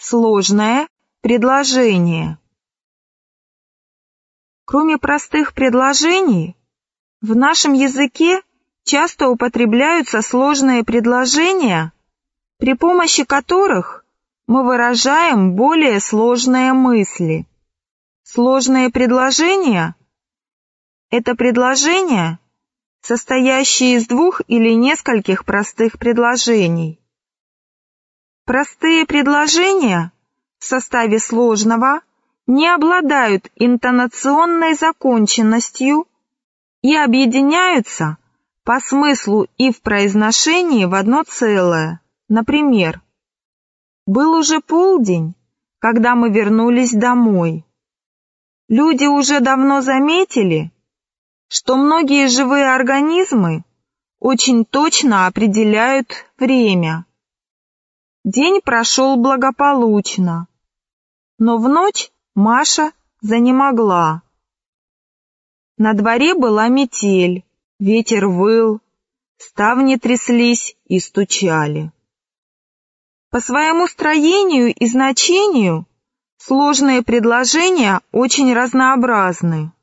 сложное предложение. Кроме простых предложений, в нашем языке часто употребляются сложные предложения, при помощи которых мы выражаем более сложные мысли. Сложные предложения – это предложения, состоящие из двух или нескольких простых предложений. Простые предложения в составе сложного не обладают интонационной законченностью и объединяются по смыслу и в произношении в одно целое. Например, «Был уже полдень, когда мы вернулись домой». Люди уже давно заметили, что многие живые организмы очень точно определяют время. День прошел благополучно, но в ночь Маша занемогла. На дворе была метель, ветер выл, ставни тряслись и стучали. По своему строению и значению сложные предложения очень разнообразны.